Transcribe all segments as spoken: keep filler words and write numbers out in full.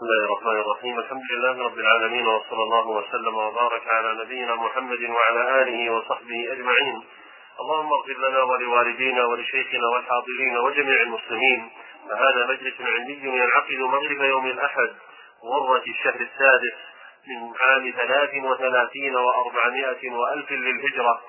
بسم الله الرحمن الرحيم. الحمد لله رب العالمين، وصلى الله وسلم وبارك على نبينا محمد وعلى آله وصحبه أجمعين. اللهم اغفر لنا ولوالدينا ولشيخنا والحاضرين وجميع المسلمين. فهذا مجلس علمي ينعقد مغرب يوم الأحد غرة الشهر السادس من عام ثلاث وثلاثين وأربعمائة وألف للهجرة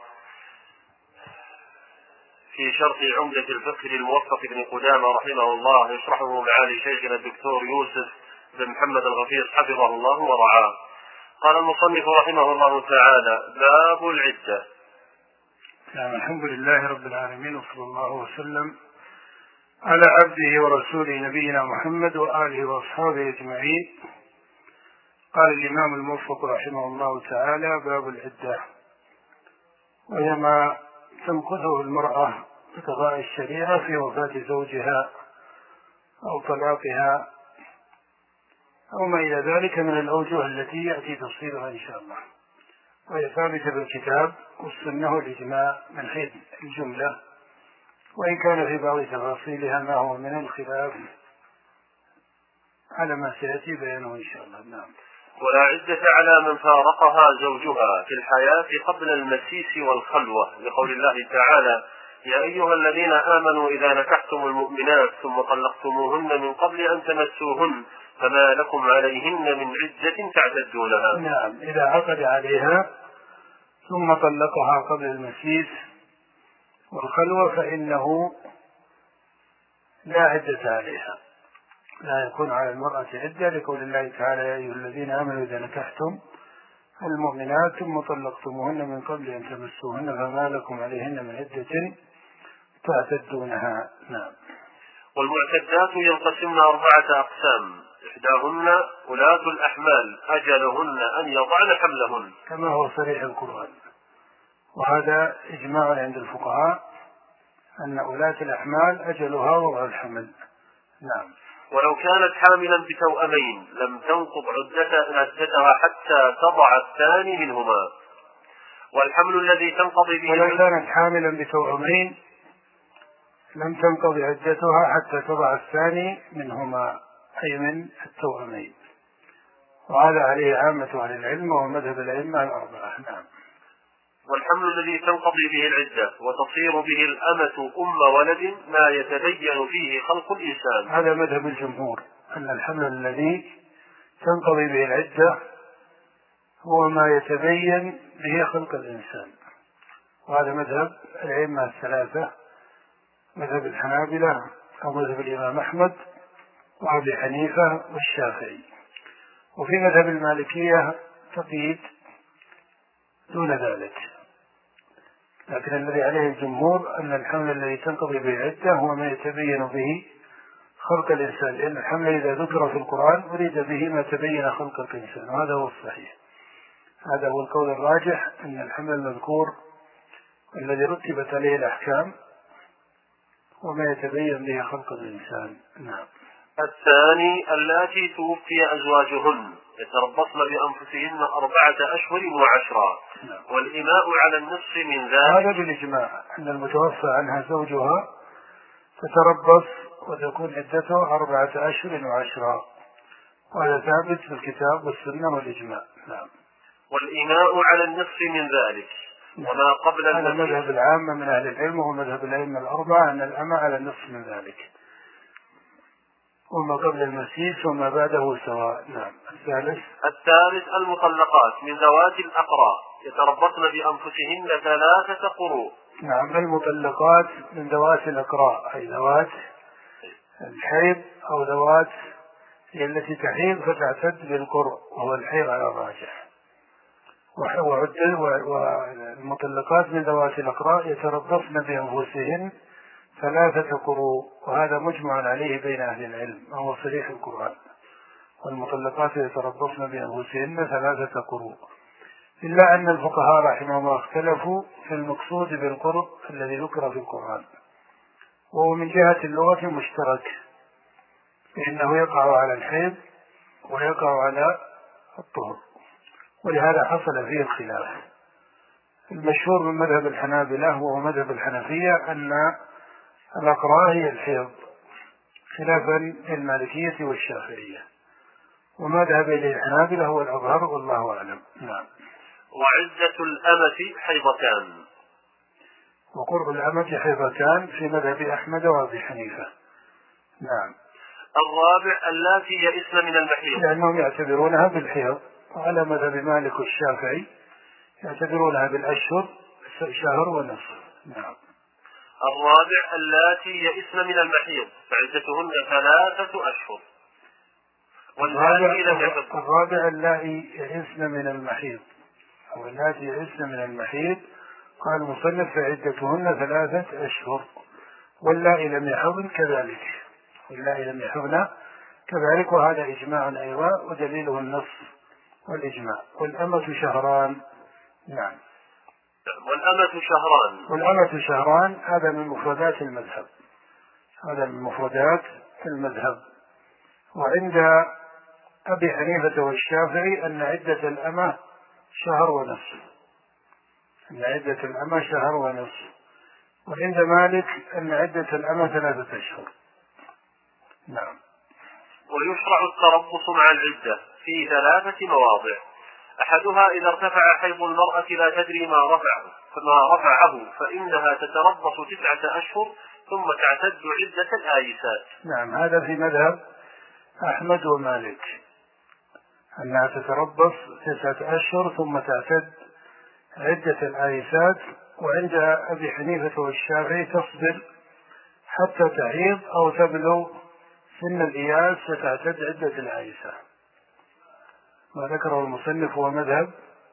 في شرح عمدة الفقه للموفق بن قدامة رحمه الله، يشرحه معالي شيخنا الدكتور يوسف بن محمد الغفير حفظه الله ورعاه. قال المصنف رحمه الله تعالى: باب العدة. نعم، الحمد لله رب العالمين، وصلى الله وسلم على عبده ورسوله نبينا محمد وآله وأصحابه أجمعين. قال الإمام الموفق رحمه الله تعالى: باب العدة، وهي ما تمكثه المرأة بقضاء الشريعة في وفاة زوجها أو طلاقها أو ما إلى ذلك من الأوجه التي يأتي تفصيلها إن شاء الله، وهي ثابتة بالكتاب والسنة والإجماع من حيث الجملة، وإن كان في بعض تفاصيلها ما هو من الخلاف على ما سيأتي بيانه إن شاء الله. نعم. ولا عدة على من فارقها زوجها في الحياة قبل المسيس والخلوة، لقول الله تعالى: يا أيها الذين آمنوا إذا نكحتم المؤمنات ثم طلقتموهن من قبل أن تمسوهن فما لكم عليهن من عدة تعتدونها. نعم، إذا عقد عليها ثم طلقها قبل المسيس والخلوة فإنه لا عدة عليها، لا يكون على المرأة عدة، لقول الله تعالى: يا أيها الذين آمنوا إذا نكحتم المؤمنات ثم طلقتموهن من قبل أن تمسوهن فما لكم عليهن من عدة تعتدونها. نعم. والمعتدات ينقسمن أربعة أقسام: إحداهن ولاة الأحمال أجلهن أن يضعن حملهن، كما هو صريح القرآن، وهذا إجماع عند الفقهاء أن ولاة الأحمال أجلها وضع الحمل. نعم. ولو كانت حاملا بتوأمين لم تنقض عدتها حتى تضع الثاني منهما. والحمل الذي تنقضي به ولو كانت حاملا بتوأمين لم تنقضي عدتها حتى تضع الثاني منهما، أي من التوأمين، وهذا عليه عامة أهل العلم ومذهب الأئمة الأربعة. نعم. والحمل الذي تنقضي به العدة وتصير به الأمة أم ولد ما يتبين فيه خلق الإنسان، هذا مذهب الجمهور، أن الحمل الذي تنقضي به العدة هو ما يتبين به خلق الإنسان، وهذا مذهب الأئمة الثلاثة، مذهب الحنابلة أو مذهب الإمام أحمد وأبي حنيفة والشافعي. وفي مذهب المالكية تقييد دون ذلك، لكن الذي عليه الجمهور أن الحمل الذي تنقضي به العدة هو ما يتبين به خلق الإنسان، لأن الحمل إذا ذكر في القرآن أريد به ما تبين خلق الإنسان، وهذا هو الصحيح. هذا هو القول الراجح، أن الحمل المذكور الذي رتبت عليه الأحكام وما يتبين به خلق الإنسان. نعم. الثاني اللاتي توفي أزواجهن يتربصن بأنفسهن أربعة أشهر وعشرة. نعم. والإماء على النصف من ذلك. هذا بالإجماع أن المتوفى عنها زوجها تتربص وتكون عدته أربعة أشهر وعشرة، وهذا ثابت في الكتاب والسنة والإجماع. نعم. والإماء على النصف من ذلك. وما قبل هذا مذهب العامة من أهل العلم ومذهب الأئمة الأربعة، أن الأمة على النصف من ذلك، وما قبل المسيس وما بعده سواء. نعم. الثالث الثالث المطلقات من ذوات الأقراء يتربصن بأنفسهن ثلاثة قروء. نعم. المطلقات من ذوات الأقراء أي ذوات الحيض أو ذوات التي تحيض فتعتد بالقرء وهو الحيض على الراجح. والمطلقات من ذوات الأقراء يتربصن بأنفسهن ثلاثة قروء، وهذا مجمع عليه بين أهل العلم وهو صريح القرآن. والمطلقات يتربصن بأنفسهن ثلاثة قروء، إلا أن الفقهاء رحمهم الله اختلفوا في المقصود بالقرء الذي ذكر في القرآن، وهو من جهة اللغة مشترك، فإنه يقع على الحيض ويقع على الطهر، ولهذا حصل فيه الخلاف. المشهور من مذهب الحنابلة وهو مذهب الحنفية أن الأقراء هي الحيض، خلافا للمالكية والشافعية. وما ذهب إليه الحنابلة هو الأظهر والله أعلم. نعم. وعدة الأمة حيضتان. وقرب الأمة حيضتان في مذهب أحمد وأبي حنيفة. نعم. الرابع اللاتي يئسن من المحيض، لأنهم يعتبرونها بالحيض، وعلى مذهب مالك والشافعي يعتبرونها بالأشهر شهر ونصف. نعم. الرابع اللاتي يئسن من المحيض فعدتهن ثلاثة أشهر. واللاتي لم يحضن. الرابع اللاتي يئسن من المحيض أو اللاتي يئسن من المحيض قال المصنف فعدتهن ثلاثة أشهر، واللائي لم يحضن كذلك، واللائي لم يحضن كذلك، وهذا إجماع أيضا ودليله النص والإجماع. والأمة شهران. نعم. والأمة شهران. والأمة شهران هذا من مفردات المذهب، هذا من مفردات المذهب. وعند أبي حنيفة والشافعي أن عدة الأمة شهر ونصف، أن عدة الأمة شهر ونصف. وعند مالك أن عدة الأمة ثلاثة أشهر. نعم. ويشرع التربص مع العدة في ثلاثة مواضع. أحدها إذا ارتفع حيض المرأة لا تدري ما رفعه فما رفعه فإنها تتربص تسعة أشهر ثم تعتد عدة الآيسات. نعم. هذا في مذهب أحمد ومالك، أنها تتربص تسعة أشهر ثم تعتد عدة الآيسات. وعند أبي حنيفة والشافعي تصبر حتى تحيض أو تبلغ سن الإياس فتعتد عدة الآيسة. ما ذكره المصنف هو مذهب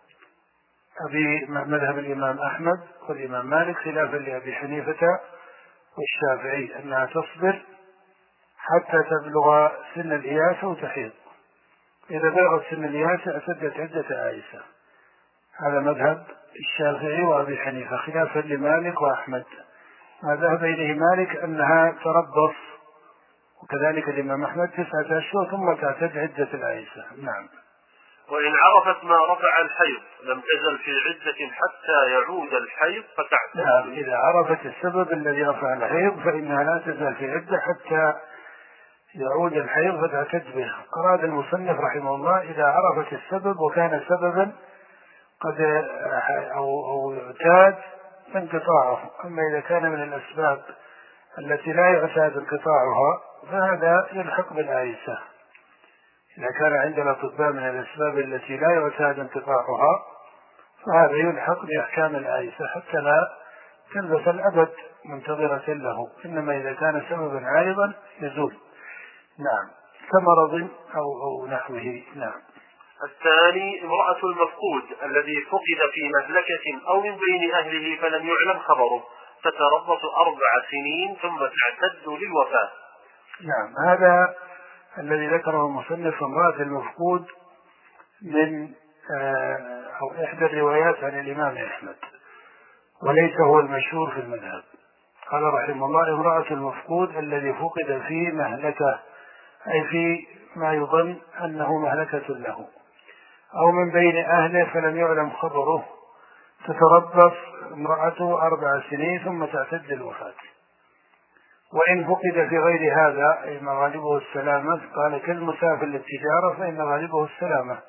أبي مذهب الإمام أحمد والإمام مالك خلافا لأبي حنيفة والشافعي أنها تصبر حتى تبلغ سن الإياس وتحيض، إذا بلغت سن الإياس اعتدت عدة آيسة. هذا مذهب الشافعي وأبي حنيفة خلافا لمالك وأحمد. ما ذهب إليه مالك أنها تربص، وكذلك الإمام أحمد تسعة أشهر ثم تعتد عدة الآيسة. نعم. وإن عرفت ما رفع الحيض لم تزل في عدة حتى يعود الحيض فتعتد. نعم. إذا عرفت السبب الذي رفع الحيض فإنها لا تزال في عدة حتى يعود الحيض فتعتد به. أراد المصنف رحمه الله إذا عرفت السبب وكان سببا قد أو, أو يعتاد انقطاعه. أما إذا كان من الأسباب التي لا يعتاد انقطاعها فهذا يلحق بالآيسة. إذا كان عند الأطباء من الأسباب التي لا يعتاد انقطاعها فهذا يلحق بأحكام الآيسة حتى لا تلبس الأبد منتظرة له، إنما إذا كان سببا عارضا يزول. نعم. كمرض أو, أو نحوه. نعم. الثاني امرأة المفقود الذي فقد في مهلكة أو من بين أهله فلم يعلم خبره تتربص أربع سنين ثم تعتد للوفاة. نعم. هذا الذي ذكره المصنف امرأة المفقود من أو إحدى الروايات عن الإمام أحمد، وليس هو المشهور في المذهب. قال رحمه الله امرأة المفقود الذي فقد في مهلكة، أي في ما يظن أنه مهلكة له، أو من بين أهله فلم يعلم خبره تتربص امرأته أربع سنين ثم تعتد الوفاة. وإن فقد في غير هذا أي ما غالبه السلامة قال كالمسافر للتجارة فإن غالبه السلامة.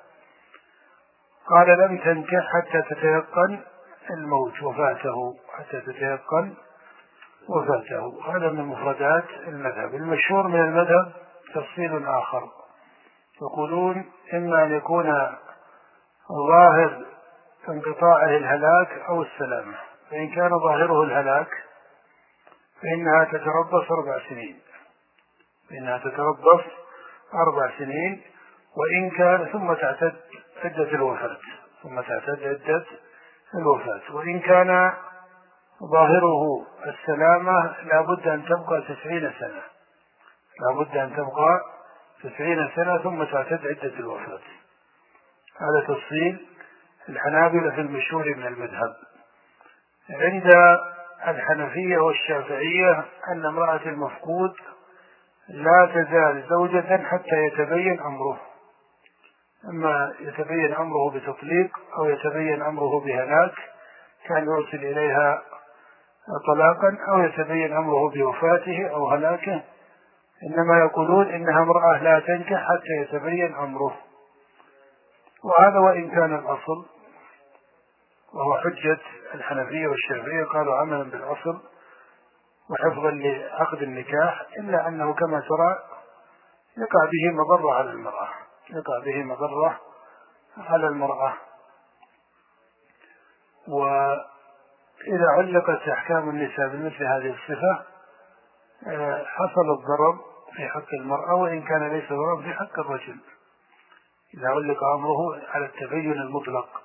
قال لم تنكح حتى تتيقن الموت وفاته، حتى تتيقن وفاته. هذا من مفردات المذهب. المشهور من المذهب تفصيل آخر، يقولون إما أن يكون ظاهر انقطاعه الهلاك أو السلامة، فإن كان ظاهره الهلاك فإنها تتربص أربع سنين فإنها تتربص أربع سنين وإن كان ثم تعتد عدة الوفاة ثم تعتد عدة الوفاة وإن كان ظاهره السلامة لابد أن تبقى تسعين سنة لابد أن تبقى تسعين سنة ثم تعتد عدة الوفاة. هذا تفصيل الحنابلة في المشهور من المذهب. عند الحنفية والشافعية أن امرأة المفقود لا تزال زوجة حتى يتبين أمره، أما يتبين أمره بتطليق أو يتبين أمره بهلاك كان يرسل إليها طلاقا، أو يتبين أمره بوفاته أو هلاكه إنما يقولون إنها امرأة لا تنكح حتى يتبين أمره. وهذا وإن كان الأصل، وهو حجة الحنفية والشافعية، قالوا عملا بالأصل وحفظا لعقد النكاح، إلا أنه كما ترى يقع به مضرة على المرأة، يقع به مضرة على المرأة. وإذا علقت أحكام النساء بمثل هذه الصفة حصل الضرر في حق المرأة، وإن كان ليس ضرر في حق الرجل إذا علق أمره على التبين المطلق.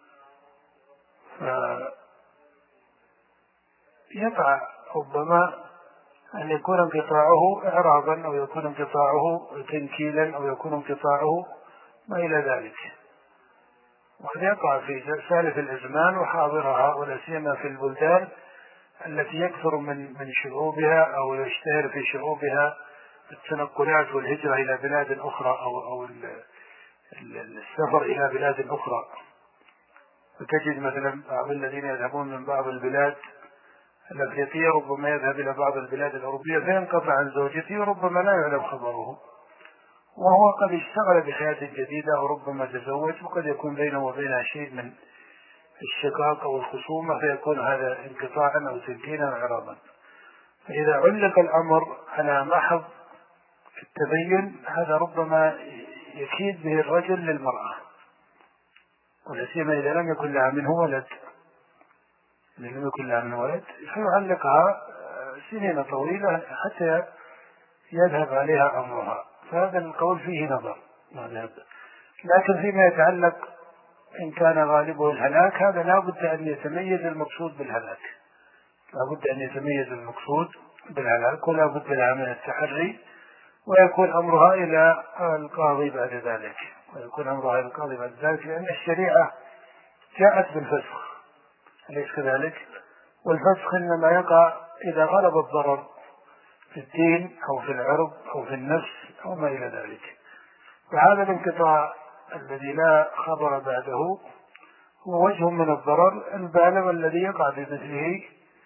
فيقع ربما أن يكون انقطاعه إعراضا، أو يكون انقطاعه تنكيلا، أو يكون انقطاعه ما إلى ذلك. وقد يقع في سالف الأزمان وحاضرها، ولا سيما في البلدان التي يكثر من من شعوبها أو يشتهر في شعوبها التنقلات والهجرة إلى بلاد أخرى، أو أو السفر إلى بلاد أخرى. وتجد مثلا بعض الذين يذهبون من بعض البلاد الأفريقية ربما يذهب إلى بعض البلاد الأوروبية فينقطع عن زوجته، وربما لا يعلم خبره، وهو قد اشتغل بحياة جديدة، وربما تزوج، وقد يكون بينه وبينها شيء من الشقاق أو الخصومة، فيكون هذا انقطاعا أو تنكيلا إعراضا. فإذا علق الأمر على محض التبين هذا ربما يكيد به الرجل للمرأة، ولا سيما إذا لم يكن لها منه ولد، إذا لم يكن لها منه ولد فيعلقها سنين طويلة حتى يذهب عليها أمرها. فهذا القول فيه نظر، لكن فيما يتعلق إن كان غالبه الهلاك هذا لا بد أن يتميز المقصود بالهلاك، لا بد أن يتميز المقصود بالهلاك، ولا بد لها من التحري، ويكون أمرها إلى القاضي بعد ذلك، ويكون أمرها إلى القاضي بعد ذلك، لأن الشريعة جاءت بالفسخ، أليس كذلك؟ والفسخ إنما يقع إذا غلب الضرر في الدين أو في العرض أو في النفس أو ما إلى ذلك. وهذا الانقطاع الذي لا خبر بعده هو وجه من الضرر البالغ الذي يقع بمثله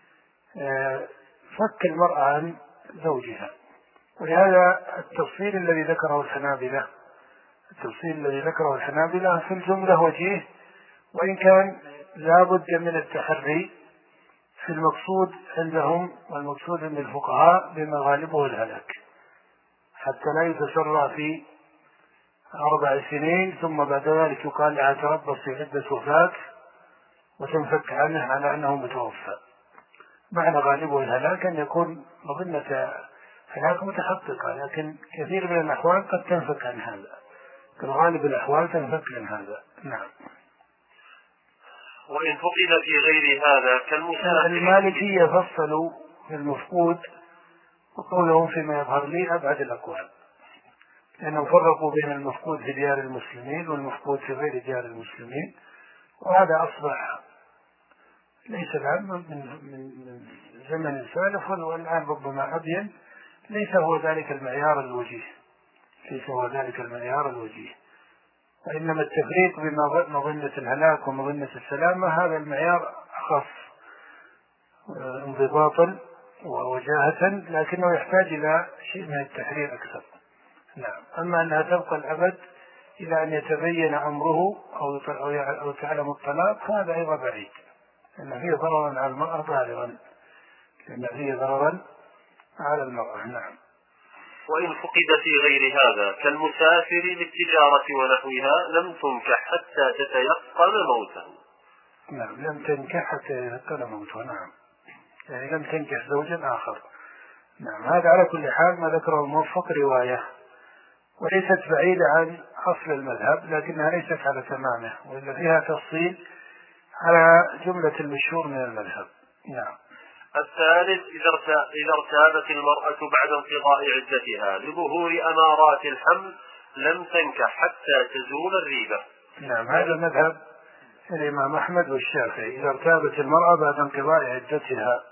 فك المرأة عن زوجها. ولهذا التفصيل الذي ذكره الحنابلة التفصيل الذي ذكره الحنابلة في الجملة وجيه، وإن كان لا بد من التحري في المقصود عندهم، والمقصود عند الفقهاء بما غالبه الهلاك، حتى لا يتسرع في أربع سنين ثم بعد ذلك يقال لها تربص في عدة وفاة وتنفك عنه على أنه متوفى. معنى غالبه الهلاك أن يكون مظنة هلاك متحققة، لكن كثير من الأحوال قد تنفك عن هذا، كالغالب الأحوال تنفك عن هذا. نعم. وإن فقد في غير هذا كالمسافر. المالكية فصلوا في المفقود، وقولهم فيما يظهر لي أبعد الأقوال، لأنهم فرقوا بين المفقود في ديار المسلمين والمفقود في غير ديار المسلمين، وهذا أصبح ليس الآن من, من زمن سالف، والآن ربما أبين ليس هو ذلك المعيار الوجيه ليس هو ذلك المعيار الوجيه وإنما التفريق بين مظنة الهلاك ومظنة السلامة هذا المعيار أخف انضباطا ووجاهة، لكنه يحتاج إلى شيء من التحرير أكثر. نعم. أما أنها تبقى الأبد إلى أن يتبين أمره أو تعلم الطلاق هذا أيضا بعيد، لأن فيه ضررا على المرأة بالغا لأن فيه ضررا على المرأة. نعم. وإن فقد في غير هذا كالمسافر للتجارة ونحوها لم تنكح حتى تتيقن موته. نعم، لم تنكح حتى يتيقن موته. نعم، يعني لم تنكح زوجا آخر. نعم، هذا على كل حال ما ذكره الموفق رواية وليست بعيدة عن أصل المذهب، لكنها ليست على تمامه، وإلا فيها تفصيل على جملة المشهور من المذهب. نعم. الثالث إذا ارتابت المرأة بعد انقضاء عدتها لظهور أمارات الحمل لم تنكح حتى تزول الريبة. نعم، هذا مذهب الإمام أحمد والشافعي. إذا ارتابت المرأة بعد انقضاء عدتها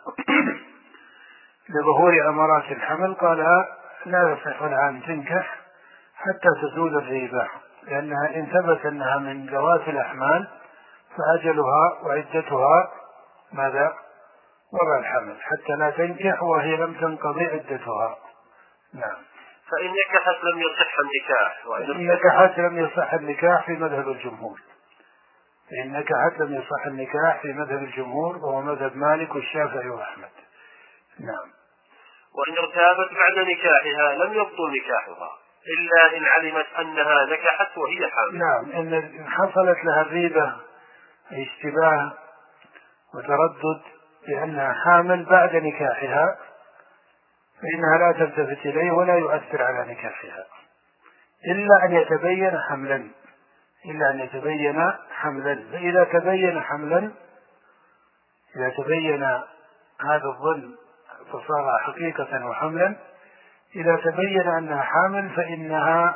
لظهور أمارات الحمل قال لا يصح لها أن تنكح حتى تزول الريبة، لأنها إن ثبت أنها من ذوات الأحمال فأجلها وعدتها ماذا؟ وضع الحمل، حتى لا تنكح وهي لم تنقضي عدتها، نعم. فإن نكحت لم يصح النكاح. وإن نكحت لم يصح النكاح في مذهب الجمهور. فإن نكحت لم يصح النكاح في مذهب الجمهور، وهو مذهب مالك والشافعي وأحمد. نعم. وإن ارتابت بعد نكاحها لم يبطل نكاحها إلا إن علمت أنها نكحت وهي حامل. نعم. إن حصلت لها الريبة أي اشتباه وتردد بأنها حامل بعد نكاحها فإنها لا تلتفت إليه ولا يؤثر على نكاحها إلا أن يتبين حملا إلا أن يتبين حملا فإذا تبين حملا إذا تبين هذا الظن فصار حقيقة وحملا، إذا تبين أنها حامل فإنها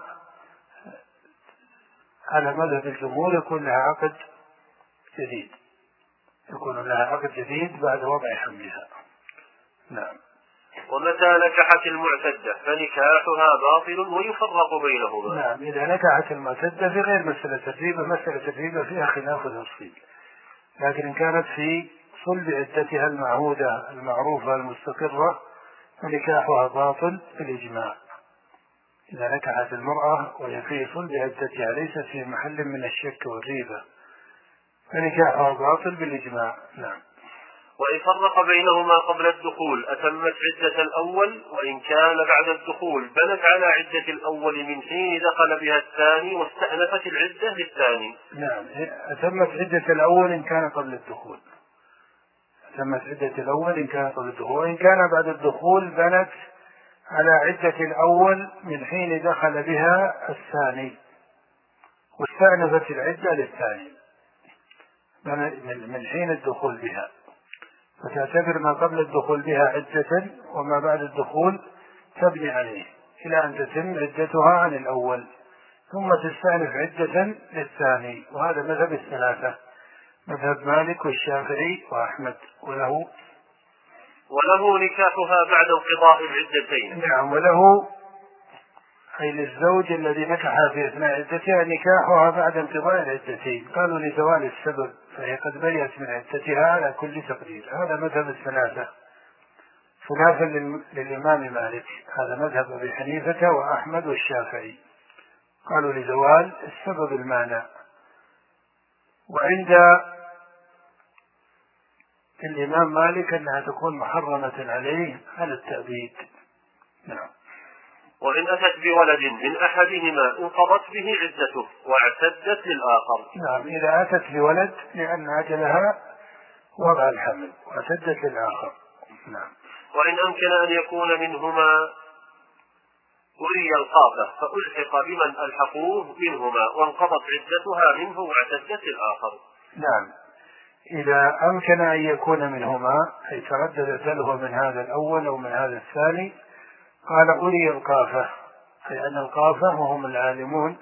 على مذهب الجمهور يكون لها عقد جديد يكون لها عقد جديد بعد وضع حملها. نعم. ومتى نكحت المعتدة فنكاحها باطل ويفرق بينهما. نعم. إذا نكحت المعتدة في غير مسألة الريبة، مسألة الريبة فيها خلاف تفصيل، لكن إن كانت في صلب عدتها المعهودة المعروفة المستقرة فنكاحها باطل بالإجماع. إذا نكحت المرأة وهي في صلب عدتها ليست في محل من الشك والريبة فنكاحها باطل بالإجماع. نعم. وإن فرق بينهما قبل الدخول أتمت عدة الأول، وإن كان بعد الدخول بنت على عدة الأول من حين دخل بها الثاني واستأنفت العدة للثاني. نعم. أتمت عدة الأول إن كان قبل الدخول أتمت عدة الأول إن كان قبل الدخول، وإن كان بعد الدخول بنت على عدة الأول من حين دخل بها الثاني واستأنفت العدة للثاني من حين الدخول بها، فتعتبر ما قبل الدخول بها عدة وما بعد الدخول تبني عليه إلى أن تتم عدتها عن الأول ثم تستأنف عدة للثاني. وهذا مذهب الثلاثة، مذهب مالك والشافعي وأحمد. وله وله نكاحها بعد انقضاء العدتين. نعم. وله أي للزوج الذي نكحها في أثناء عدتها نكاحها بعد انقضاء العدتين، قالوا لزوال السبب فهي قد برئت من عدتها على كل تقدير. هذا مذهب الثلاثة خلافا للإمام مالك، هذا مذهب أبي حنيفة وأحمد والشافعي، قالوا لزوال السبب المانع. وعند الإمام مالك أنها تكون محرمة عليه على التأبيد. نعم. وإن أتت بولد من أحدهما انقضت به عدته واعتدت للآخر. نعم. إذا أتت بولد لأن أجلها وضع الحمل واعتدت للآخر. نعم. وإن أمكن أن يكون منهما ولي القافة فألحق بمن ألحقوه منهما وانقضت عدتها منه واعتدت للآخر. نعم. إذا أمكن أن يكون منهما أي ترددت له من هذا الأول أو من هذا الثاني قال أولي القافة، أي أن القافة وهم العالمون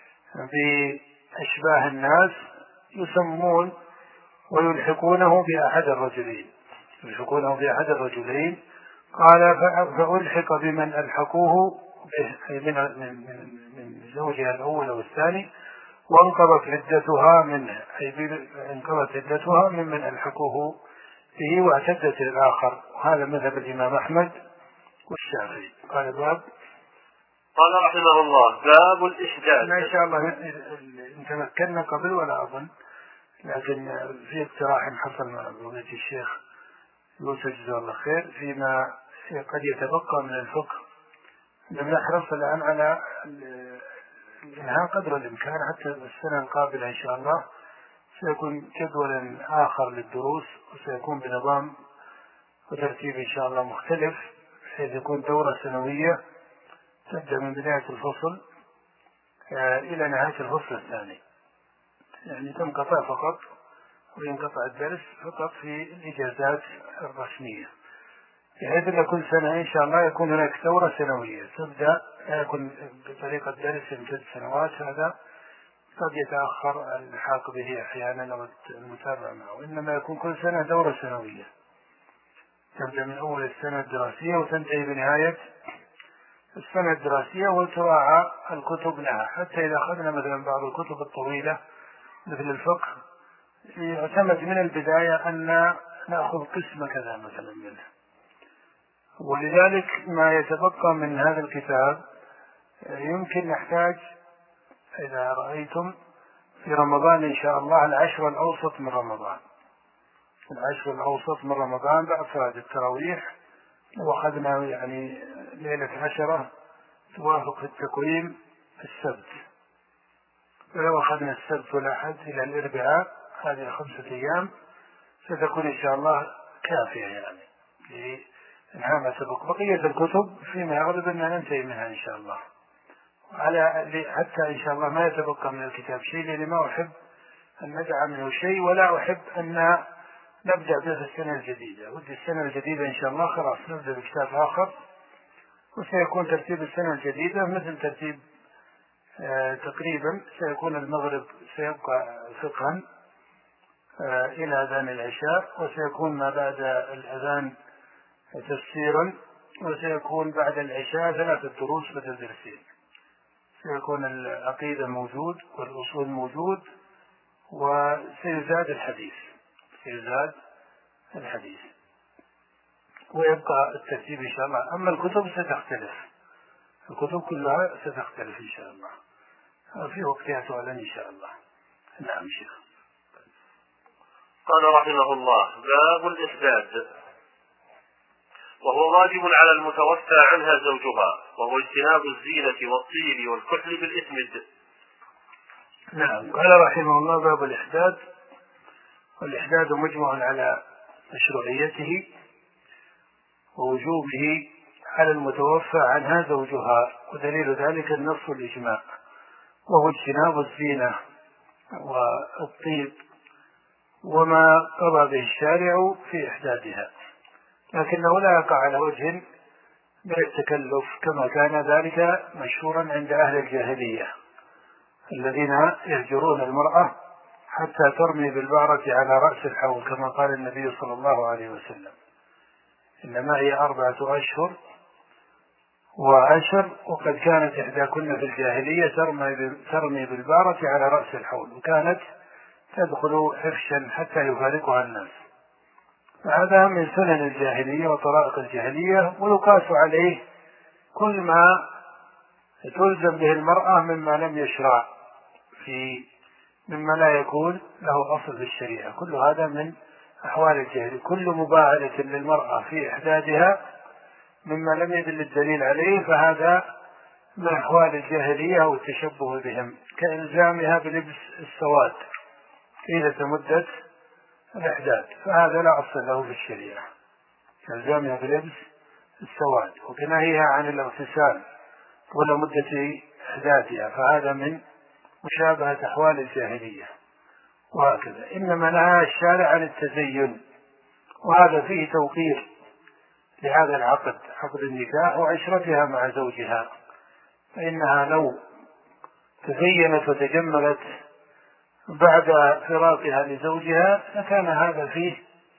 بأشباه الناس يسمون ويلحقونه بأحد الرجلين يلحقونه بأحد الرجلين قال فألحق بمن ألحقوه من, من, من زوجها الأول أو الثاني وانقضت عدتها منه، أي انقضت عدتها ممن ألحقوه به واعتدت الآخر. وهذا مذهب الإمام أحمد والشافعي. قال باب قال رحمه الله باب الإحداث. إن شاء الله إن تمكنا قبل ولا أظن، لكن في اقتراح حصل مع فضيلة الشيخ يوسف جزاه الله خير فيما قد يتبقى من الفقه، لم نحرص الآن على الإنهاء قدر الإمكان حتى السنة القابلة إن شاء الله سيكون جدولا آخر للدروس وسيكون بنظام وترتيب إن شاء الله مختلف، بحيث يكون دورة سنوية تبدأ من بداية الفصل إلى نهاية الفصل الثاني، يعني تنقطع فقط وينقطع الدرس فقط في الإجازات الرسمية، بحيث أن كل سنة إن شاء الله يكون هناك دورة سنوية تبدأ لا يكون بطريقة درس يمتد سنوات، هذا قد يتأخر الحاق به أحيانا أو المتابعة معه، إنما يكون كل سنة دورة سنوية تبدأ من أول السنة الدراسية وتنتهي بنهاية السنة الدراسية وتراعى الكتب لها، حتى إذا أخذنا مثلا بعض الكتب الطويلة مثل الفقه يعتمد من البداية أن نأخذ قسم كذا مثلا منه، ولذلك ما يتبقى من هذا الكتاب يمكن نحتاج إذا رأيتم في رمضان إن شاء الله العشر الأوسط من رمضان، العشر الأوسط من رمضان بعد صلاة التراويح، وأخذنا يعني ليلة عشرة توافق التقويم السبت، فلو أخذنا السبت والأحد إلى الأربعاء هذه خمسة أيام ستكون إن شاء الله كافية يعني لإنهاء ما سبق. بقية الكتب فيما يغلب أن ننتهي منها إن شاء الله، على حتى إن شاء الله ما يتبقى من الكتاب شيء، لأني ما أحب أن ندع منه شيء ولا أحب أن نبدأ به في السنة الجديدة. ودي السنة الجديدة إن شاء الله خلاص نبدأ بكتاب آخر، وسيكون ترتيب السنة الجديدة مثل ترتيب آه تقريبا سيكون المغرب سيبقى فقها آه إلى أذان العشاء، وسيكون ما بعد الأذان تفسيرا، وسيكون بعد العشاء ثلاثة دروس بدل درسين. سيكون العقيدة موجود والأصول موجود، وسيزاد الحديث سيزاد الحديث ويبقى الترتيب إن شاء الله. أما الكتب ستختلف، الكتب كلها ستختلف إن شاء الله في وقتها سؤالا إن شاء الله. نعم شيخ. قال رحمه الله: باب الإحداد، وهو واجب على المتوفى عنها زوجها، وهو اجتناب الزينة والطيب والكحل بالإثمد. نعم. قال رحمه الله: باب الإحداد، والإحداد مجمع على مشروعيته ووجوبه على المتوفى عنها زوجها، ودليل ذلك النص والإجماع، وهو اجتناب الزينة والطيب وما قضى به الشارع في إحدادها، لكنه لا يقع على وجه من التكلف كما كان ذلك مشهورا عند أهل الجاهلية الذين يهجرون المرأة حتى ترمي بالبعرة على رأس الحول، كما قال النبي صلى الله عليه وسلم: إنما هي أربعة أشهر وعشر، وقد كانت إحداكن في الجاهلية ترمي بالبعرة على رأس الحول، وكانت تدخل حفشا حتى يفارقها الناس. فهذا من سنن الجاهلية وطرائق الجاهلية، ويقاس عليه كل ما تلزم به المرأة مما لم يشرع في مما لا يكون له أصل في الشريعة. كل هذا من أحوال الجاهلية، كل مباعدة للمرأة في إحدادها مما لم يدل الدليل عليه فهذا من أحوال الجاهلية والتشبه بهم، كإلزامها بلبس السواد طيلة مدة الإحداد، فهذا لا أصل له في الشريعة، كإلزامها بلبس السواد، وكنهيها عن الاغتسال طول مدة إحدادها، فهذا من مشابهة أحوال الجاهلية. وهكذا إنما نهى الشارع عن التزين، وهذا فيه توقير لهذا العقد، عقد النكاح وعشرتها مع زوجها، فإنها لو تزينت وتجملت بعد فراقها لزوجها لكان هذا فيه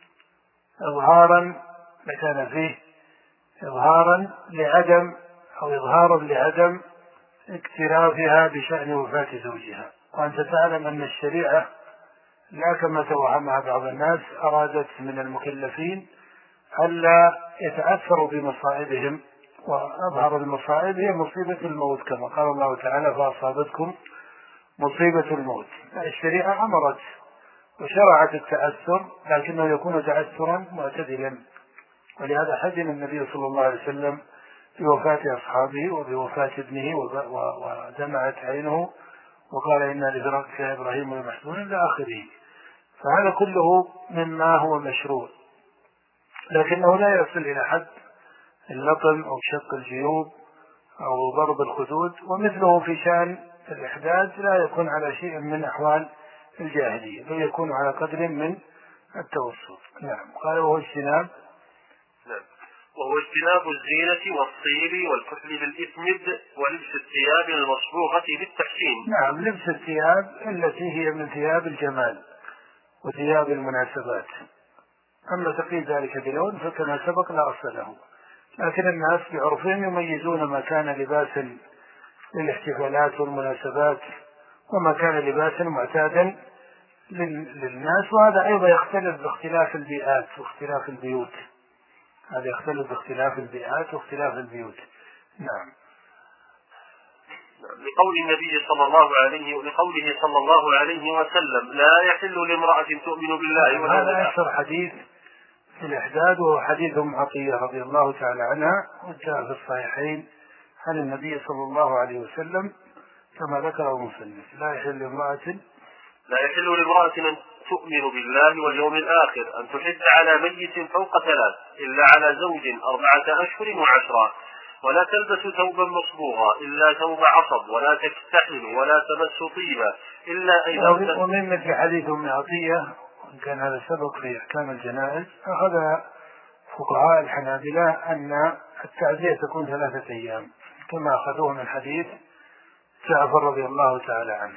إظهارا لكان فيه إظهارا لعدم أو إظهارا لعدم اكترافها بشأن وفاة زوجها. وأنت تعلم أن الشريعة لا كما توهمها بعض الناس أرادت من المكلفين ألا يتأثروا بمصائبهم، وأظهر المصائب هي مصيبة الموت، كما قال الله تعالى: فأصابتكم مصيبة الموت. الشريعة أمرت وشرعت التأثر، لكنه يكون تأثرا معتدلا، ولهذا حزن النبي صلى الله عليه وسلم بوفاة أصحابه وبوفاة ابنه ودمعت عينه وقال: إنا لفراقك يا إبراهيم لمحزونون إلى آخره. فهذا كله مما هو مشروع، لكنه لا يصل إلى حد اللطم أو شق الجيوب أو ضرب الخدود، ومثله في شأن الإحداد لا يكون على شيء من أحوال الجاهلية، بل يكون على قدر من التوسط. نعم. قال: وهو اجتناب نعم. وهو اجتناب الزينة والطيب والكحل بالإثمد ولبس الثياب المصبوغة للتحسين. نعم، لبس الثياب التي هي من ثياب الجمال وثياب المناسبات. أما تقييد ذلك بلون فكما سبق لا أصل له، لكن الناس بعرفهم يميزون ما كان لباسا للاحتفالات والمناسبات وما كان لباسا معتادا للناس، وهذا أيضا يختلف باختلاف البيئات واختلاف البيوت. هذا يختلف باختلاف البيئات واختلاف البيوت. نعم. لقول النبي صلى الله عليه ولقوله صلى الله عليه وسلم لا يحل لامرأة تؤمن بالله واليوم هذا أشهر حديث في الإحداد، وهو حديث أم عطية رضي الله تعالى عنها، وجاء في الصحيحين عن النبي صلى الله عليه وسلم كما ذكره المصنف: لا يحل لامرأة لا يحل لامرأة أن تؤمن بالله واليوم الآخر أن تحد على ميت فوق ثلاث إلا على زوج أربعة أشهر وعشرة، ولا تلبس ثوبا مصبوغا إلا ثوب عصب، ولا تكتحل ولا تمس طيبا إلا إذا. ومن مثل حديث أم عطية، وإن كان هذا سبق في أحكام الجنائز، أخذ فقهاء الحنابلة أن التعزية تكون ثلاثة أيام كما أخذوه من حديث جعفر رضي الله تعالى عنه.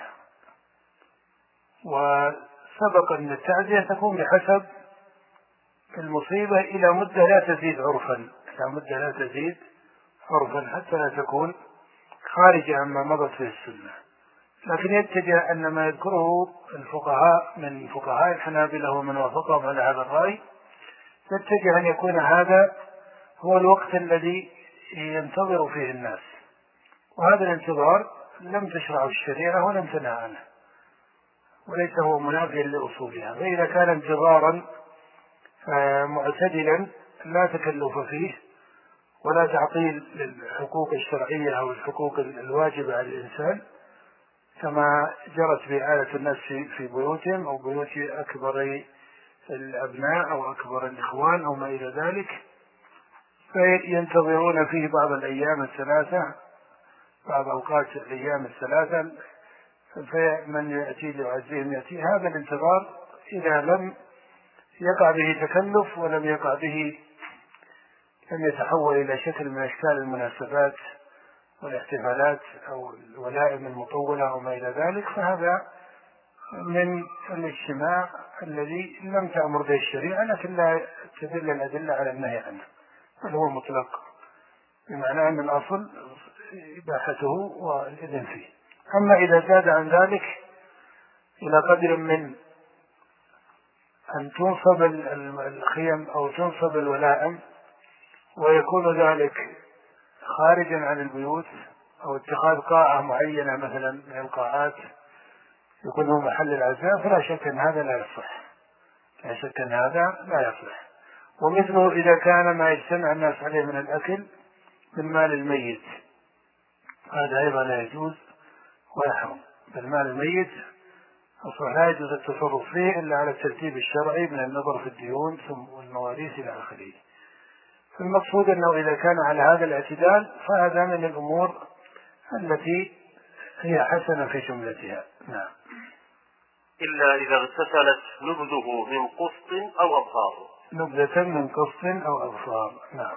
وسبق أن التعزية تكون بحسب المصيبة إلى مدة لا تزيد عرفا إلى مدة لا تزيد عرفا حتى لا تكون خارجة عما مضت في السنة. لكن يتجه أن ما يذكره الفقهاء من فقهاء الحنابلة ومن وافقهم على هذا الرأي، يتجه أن يكون هذا هو الوقت الذي ينتظر فيه الناس، وهذا الانتظار لم تشرع الشريعة ولم تنهى عنه، وليس هو منافيا لأصولها. فإذا كان انتظارا معتدلا لا تكلف فيه ولا تعطيل للحقوق الشرعية أو الحقوق الواجبة على الإنسان كما جرت بآلة الناس في بيوتهم أو بيوت أكبر الأبناء أو أكبر الإخوان أو ما إلى ذلك، فينتظرون فيه بعض الأيام الثلاثة، بعض أوقات الأيام الثلاثة، فمن يأتي ليعزيهم يأتي. هذا الانتظار إذا لم يقع به تكلف ولم يقع به لم يتحول إلى شكل من أشكال المناسبات والاحتفالات أو الولائم المطولة أو ما إلى ذلك، فهذا من الاجتماع الذي لم تأمر به الشريعة لكن لا تدل الأدلة على النهي عنه، بل هو مطلق، بمعنى أن الأصل إباحته والإذن فيه. أما إذا زاد عن ذلك إلى قدر من أن تنصب الخيم أو تنصب الولائم ويكون ذلك خارجا عن البيوت، أو اتخاذ قاعة معينة مثلا من القاعات يكون هو محل العزاء، فلا شك أن هذا لا يصح، لا شك أن هذا لا يصح. ومثله إذا كان ما يجتمع الناس عليه من الأكل من مال الميت، هذا أيضا لا يجوز ويحرم. بل مال الميت أصلا لا يجوز التصرف فيه إلا على الترتيب الشرعي من النظر في الديون ثم والمواريث إلى آخره. فالمقصود أنه إذا كان على هذا الاعتدال فهذا من الأمور التي هي حسنة في جملتها. نعم. إلا إذا اغتسلت نبذه من قسط أو أبصار. نبذة من قسط أو أبصار. نعم.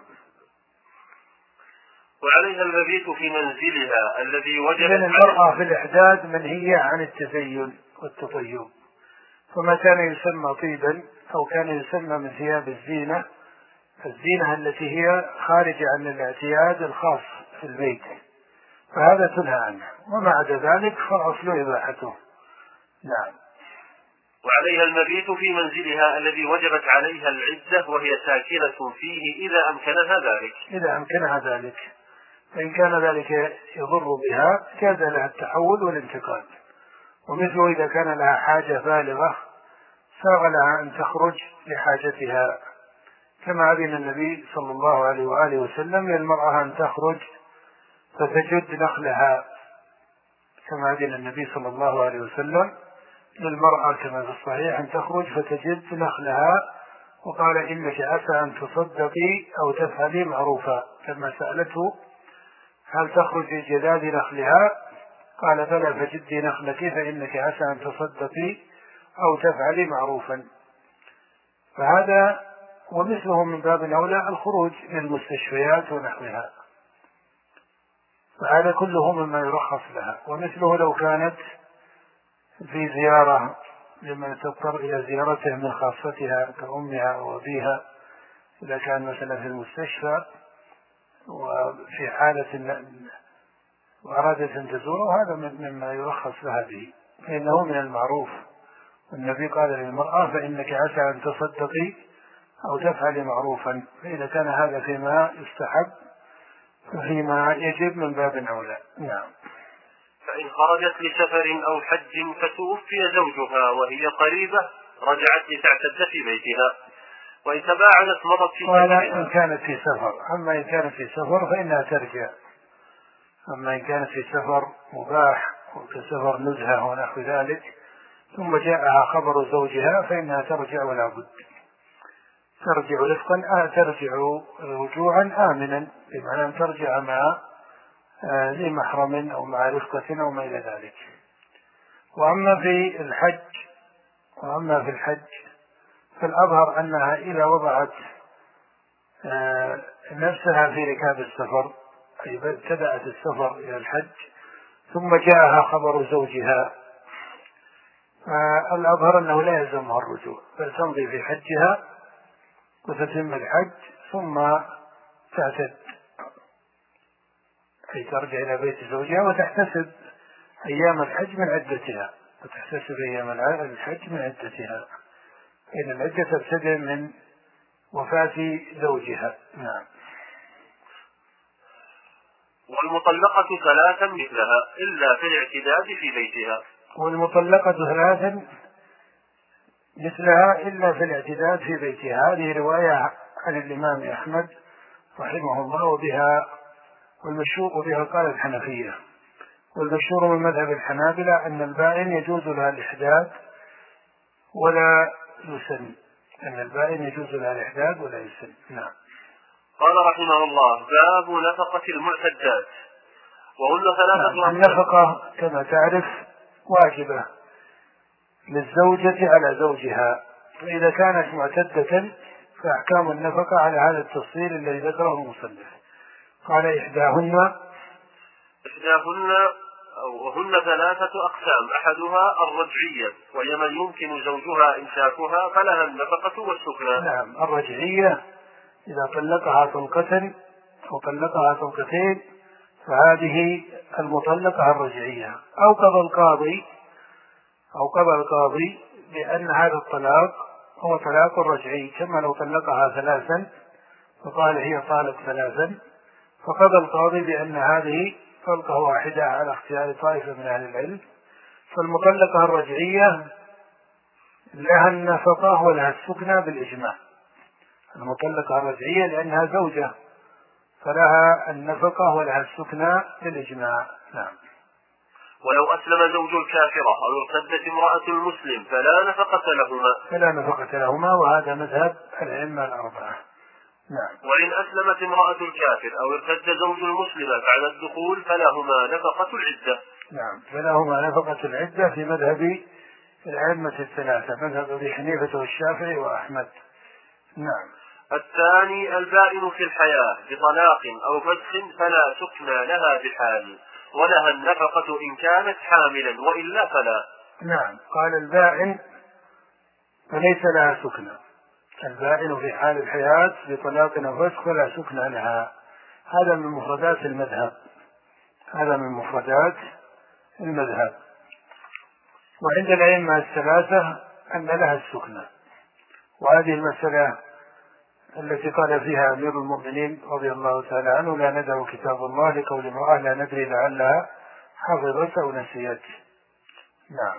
وعليها المبيت في منزلها الذي وجدت. إذن المرأة في الإحداد منهية عن التزين والتطيب، فما كان يسمى طيبا أو كان يسمى من ثياب الزينة، الزينة التي هي خارجة عن الاعتياد الخاص في البيت، فهذا تنهى عنه، وما عدا ذلك فالأصل إباحته. نعم. وعليها المبيت في منزلها الذي وجبت عليها العدة وهي ساكنة فيه إذا أمكنها ذلك. إذا أمكنها ذلك، فإن كان ذلك يضر بها جاز لها التحول والانتقال. ومثله إذا كان لها حاجة بالغة ساغ لها أن تخرج لحاجتها، كما أذن النبي صلى الله عليه وآله وسلم للمرأة أن تخرج فتجد نخلها، كما أذن النبي صلى الله عليه وسلم للمرأة كما في الصحيح أن تخرج فتجد نخلها، وقال إنك عسى أن تصدقي أو تفعلي معروفا، لما سألته هل تخرج لجداد نخلها قال بلى فجدي نخلك فإنك عسى أن تصدقي أو تفعلي معروفا. فهذا ومثله من باب أولى الخروج للمستشفيات ونحوها، فهذا كله مما يرخص لها. ومثله لو كانت في زيارة لمن تضطر إلى زيارته من خاصتها كأمها أو أبيها، إذا كان مثلا في المستشفى وفي حالة وأرادت أن تزوره، هذا مما يرخص لها به، فإنه من المعروف. والنبي قال للمرأة فإنك عسى أن تصدقي أو تفعل معروفا، فإذا كان هذا فيما يستحب ففيما يجب من باب أولى. نعم. فإن خرجت لسفر أو حج فتوفي زوجها وهي قريبة رجعت لتعتد في بيتها، وإن تباعدت مضت في سفرها. إن كانت في سفر، أما إن كانت في سفر فإنها ترجع. أما إن كانت في سفر مباح وكسفر نزهة ونحو ذلك ثم جاءها خبر زوجها فإنها ترجع ولا بد، ترجع رفقا آه ترجع رجوعا آمنا، بمعنى أن ترجع مع آه ذي محرم أو مع رفقة أو ما إلى ذلك. وأما في الحج وأما في الحج فالأظهر أنها إذا وضعت آه نفسها في ركاب السفر، أي ابتدأت السفر إلى الحج ثم جاءها خبر زوجها، فالأظهر أنه لا يلزمها الرجوع، بل تمضي في حجها وتتم الحج ثم تعتد، أي ترجع إلى بيت زوجها وتحتسب أيام الحج من عدتها وتحتسب أيام الحج من عدتها، إن العدة تبتدئ من وفاة زوجها. نعم. والمطلقة ثلاثا مثلها إلا في الاعتداد في بيتها. والمطلقة ثلاثا مثلها إلا في الاعتداد في بيتها. هذه رواية عن الإمام أحمد رحمه الله، وبها والمشهور وبها قال الحنفية، والمشهور من مذهب الحنابلة أن البائن يجوز لها الإحداد ولا يسن، أن البائن يجوز لها الإحداد ولا يسن. نعم. قال رحمه الله: باب نفقة المعتدات، وهن ثلاثة. نعم. النفقة كما تعرف واجبة للزوجة على زوجها، فإذا كانت معتدة فأحكام النفقة على هذا التفصيل الذي ذكره المصنف. قال إحداهن إحداهن وهن ثلاثة أقسام: أحدها الرجعية وهي من يمكن زوجها إمساكها فلها النفقة والسكنى. نعم. الرجعية إذا طلقها طلقة أو طلقها طلقتين فهذه المطلقة الرجعية، أو قضى القاضي أو قضى القاضي بأن هذا الطلاق هو طلاق رجعي، كما لو طلقها ثلاثا فقال هي طالق ثلاثا، فقضى القاضي بأن هذه طلقة واحدة على اختيار طائفة من أهل العلم. فالمطلقة الرجعية لها النفقة ولها السكنى بالإجماع. المطلقة الرجعية لأنها زوجة فلها النفقة ولها السكنى بالإجماع. نعم. ولو أسلم زوج الكافرة أو ارتدت امرأة المسلم فلا نفقة لهما فلا نفقة لهما وهذا مذهب الأئمة الأربعة. نعم. وإن أسلمت امرأة الكافر أو ارتد زوج المسلم بعد الدخول فلهما نفقة العدة. نعم. فلهما نفقة العدة في مذهب الأئمة الثلاثة، مذهب أبي حنيفة والشافعي وأحمد. نعم. الثاني البائن في الحياة بطلاق أو فسخ فلا سكنى لها بحال، ولها النفقة إن كانت حاملا وإلا فلا. نعم. قال البائن فليس لها سكنى، البائن في حال الحياة بطلاق أو فسخ فلا سكنى لها. هذا من مفردات المذهب، هذا من مفردات المذهب. وعند الأئمة الثلاثة أن لها السكنى، وهذه المسألة التي قال فيها أمير المؤمنين رضي الله تعالى عنه: لا ندع كتاب الله لقول امرأة لا ندري لعلها حفظت أو نسيت. نعم.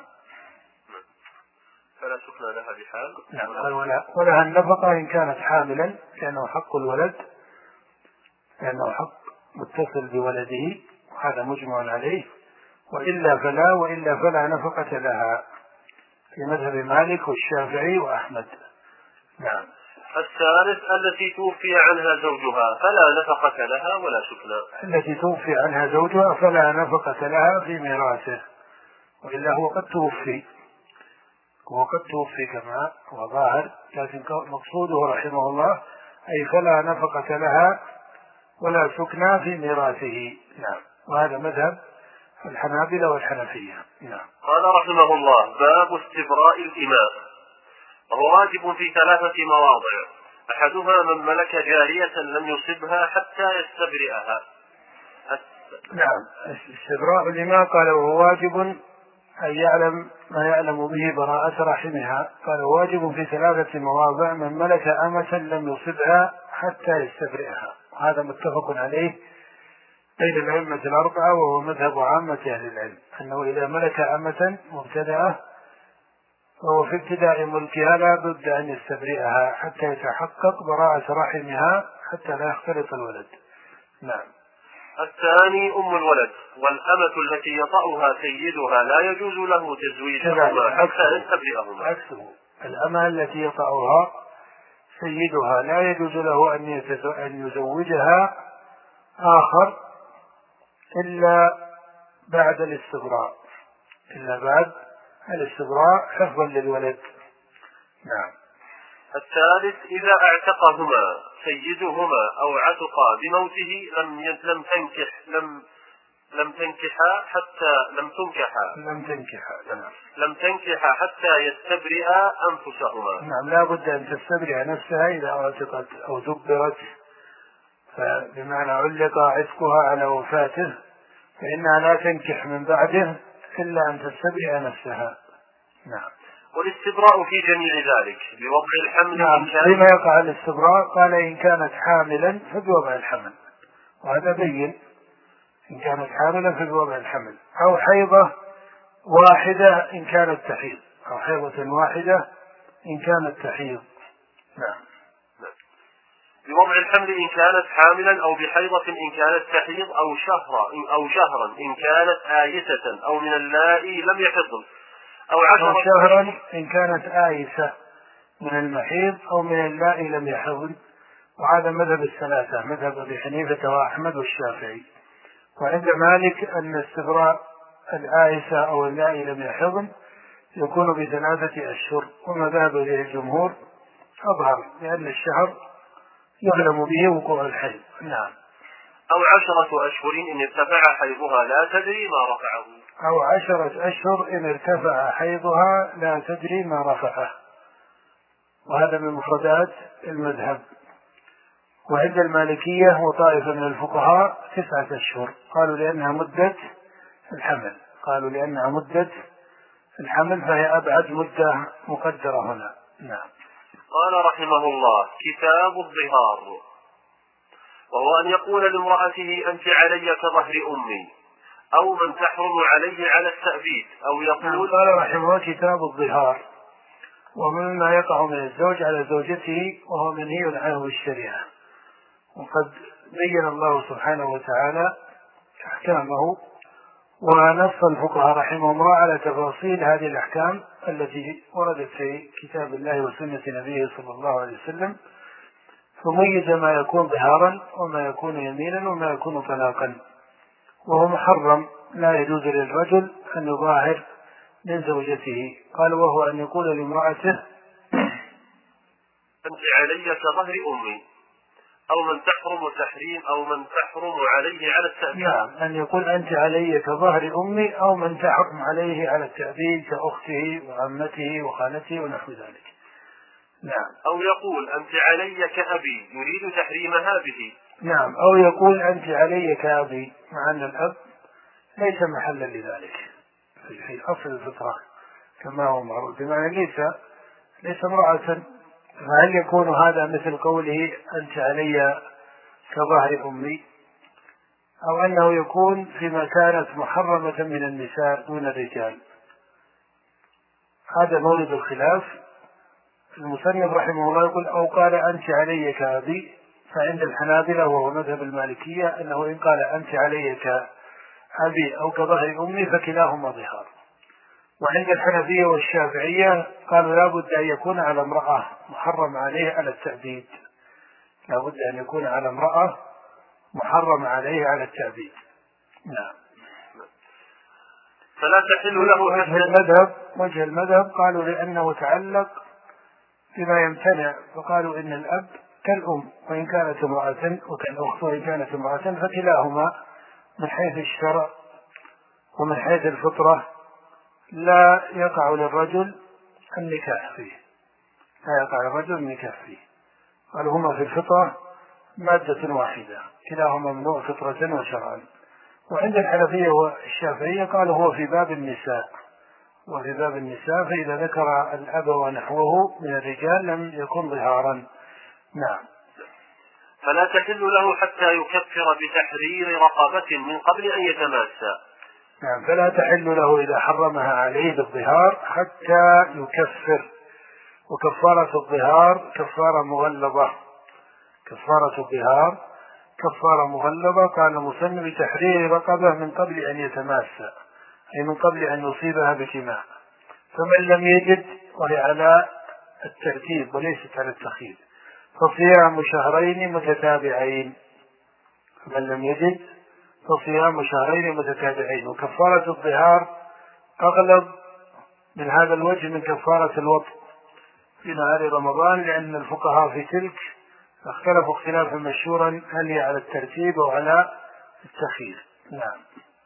فلا سكنى لها بحال. نعم. ولا ولها النفقة إن كانت حاملا، لأنه حق الولد، لأنه حق متصل بولده وهذا مجمع عليه، وإلا فلا وإلا فلا نفقة لها في مذهب مالك والشافعي وأحمد. نعم. الثالث التي توفي عنها زوجها فلا نفقة لها ولا سكنى. التي توفي عنها زوجها فلا نفقة لها في ميراثه، وإلا هو قد توفي هو قد توفي كما هو ظاهر، لكن مقصوده رحمه الله أي فلا نفقة لها ولا سكنى في ميراثه. نعم. وهذا مذهب الحنابلة والحنفية. نعم. قال رحمه الله: باب استبراء الإماء، وهو واجب في ثلاثة مواضع: أحدها من ملك جارية لم يصبها حتى يستبرئها. نعم. استبراء الإماء قال وهو واجب أن يعلم ما يعلم به براءة رحمها. قال واجب في ثلاثة مواضع: من ملك أمة لم يصبها حتى يستبرئها. هذا متفق عليه بين الأئمة الأربعة، وهو مذهب عامة أهل العلم أنه إذا ملك أمة مبتدأة فهو في ابتداء ملكها لا بد أن يستبرئها حتى يتحقق براءة رحمها حتى لا يختلط الولد. نعم. الثاني أم الولد، والأمة التي يطأها سيدها لا يجوز له تزويجهما حتى يستبرئهما. عكسه، الأمة التي يطأها سيدها لا يجوز له أن يزوجها آخر إلا بعد الاستبراء، إلا بعد الاستبراء حفظا للولد. نعم. الثالث إذا اعتقهما سيدهما أو عتقا بموته لم لم تنكح لم لم تنكحا حتى لم تنكحا لم تنكحا نعم. لم تنكحا حتى يستبرئا أنفسهما. نعم، لا بد أن تستبرئ نفسها إذا اعتقت أو دبرت، فبمعنى علق عتقها على وفاته فإنها لا تنكح من بعده إلا أن تستبرئ نفسها. نعم. والاستبراء في جميع ذلك بوضع الحمل. نعم. فيما يقع الاستبراء قال إن كانت حاملا فبوضع الحمل، وهذا بين، إن كانت حاملا فبوضع الحمل، أو حيضة واحدة إن كانت تحيض، أو حيضة واحدة إن كانت تحيض. نعم. بوضع الحمل إن كانت حاملا، أو بحيضة إن كانت تحيض، أو شهرا أو شهرا إن كانت آيسة، أو من اللائي لم يحضن، أو عشرة أو شهرا إن كانت آيسة من المحيض أو من اللائي لم يحضن. وهذا مذهب الثلاثة، مذهب أبي حنيفة وأحمد والشافعي. وعند مالك أن استبراء الآيسة أو اللائي لم يحضن يكون بثلاثة أشهر، وما ذهب إليه الجمهور أظهر، لأن الشهر يعلم به وقوع الحيض. نعم. أو عشرة أشهر إن ارتفع حيضها لا تدري ما رفعه. أو عشرة أشهر إن ارتفع حيضها لا تدري ما رفعه. وهذا من مفردات المذهب. وعند المالكية وطائفة من الفقهاء تسعة أشهر، قالوا لأنها مدة الحمل، قالوا لأنها مدة الحمل فهي أبعد مدة مقدرة هنا. نعم. قال رحمه الله: كتاب الظهار، وهو أن يقول لامرأته أنت علي كظهر أمي، أو من تحرم عليه على التأبيد، أو يقول. قال رحمه الله: كتاب الظهار، ومما يقع من الزوج على زوجته وهو منهي عنه الشريعة، وقد بين الله سبحانه وتعالى أحكامه، ونص الفقهاء رحمهم الله على تفاصيل هذه الأحكام التي وردت في كتاب الله وسنة نبيه صلى الله عليه وسلم، فميز ما يكون ظهارا وما يكون يمينا وما يكون طلاقا. وهو محرم، لا يجوز للرجل أن يظاهر من زوجته. قال: وهو أن يقول لامرأته أنت علي كظهر أمي، أو من تحرم تحريم، أو من تحرم عليه على التأبيد. نعم، أن يقول أنت علي كظهر أمي، أو من تحرم عليه على التأبيد كأخته وعمته وخالته ونحو ذلك. نعم. أو يقول أنت علي كأبي يريد تحريمها به. نعم. أو يقول أنت علي كأبي، مع أن الأب ليس محلا لذلك في أصل الفطرة كما هو معروف، بمعنى ليس ليس امرأة. فهل يكون هذا مثل قوله أنت علي كظهر أمي، أو أنه يكون فيما كانت محرمة من النساء دون الرجال؟ هذا مورد الخلاف. المصنف رحمه الله يقول: أو قال أنت علي كأبي، فعند الحنابلة وهو مذهب المالكية أنه إن قال أنت علي كأبي أو كظهر أمي فكلاهما ظهار. وعند الحنفية والشافعية قالوا لا بد أن يكون على امرأة محرم عليه على التأبيد، لا بد أن يكون على امرأة محرم عليه على التأبيد. نعم. فلا تحل له. وجه المذهب وجه المذهب قالوا لأنه تعلق بما يمتنع، فقالوا إن الأب كالأم وإن كانت امرأة، وكالأخت وإن كانت امرأة، فكلاهما من حيث الشرع ومن حيث الفطرة لا يقع للرجل النكاح فيه، لا يقع للرجل النكاح فيه. قالوا هما في الفطرة مادة واحدة، كلاهما ممنوع فطرة وشرعا. وعند الحنفية والشافعية قالوا هو في باب النساء، وفي باب النساء فإذا ذكر الأب ونحوه من الرجال لم يكن ظهارا. نعم. فلا تحل له حتى يكفر بتحرير رقبة من قبل أن يتماسى. نعم، فلا تحل له إذا حرمها عليه بالظهار حتى يكفر. وكفارة الظهار كفارة مغلظة، كفارة الظهار كفارة مغلظة. قال المصنف بتحرير رقبة من قبل أن يتماسى، أي من قبل أن يصيبها بجماع. فمن لم يجد، وهي على الترتيب وليست على التخيير، فصيام شهرين متتابعين. فمن لم يجد فصيام شهرين متتابعين. وكفارة الظهار أغلظ من هذا الوجه من كفارة الوطء في نهار رمضان، لأن الفقهاء في تلك اختلفوا اختلافا مشهورا هل هي على الترتيب أو على التخيير. نعم.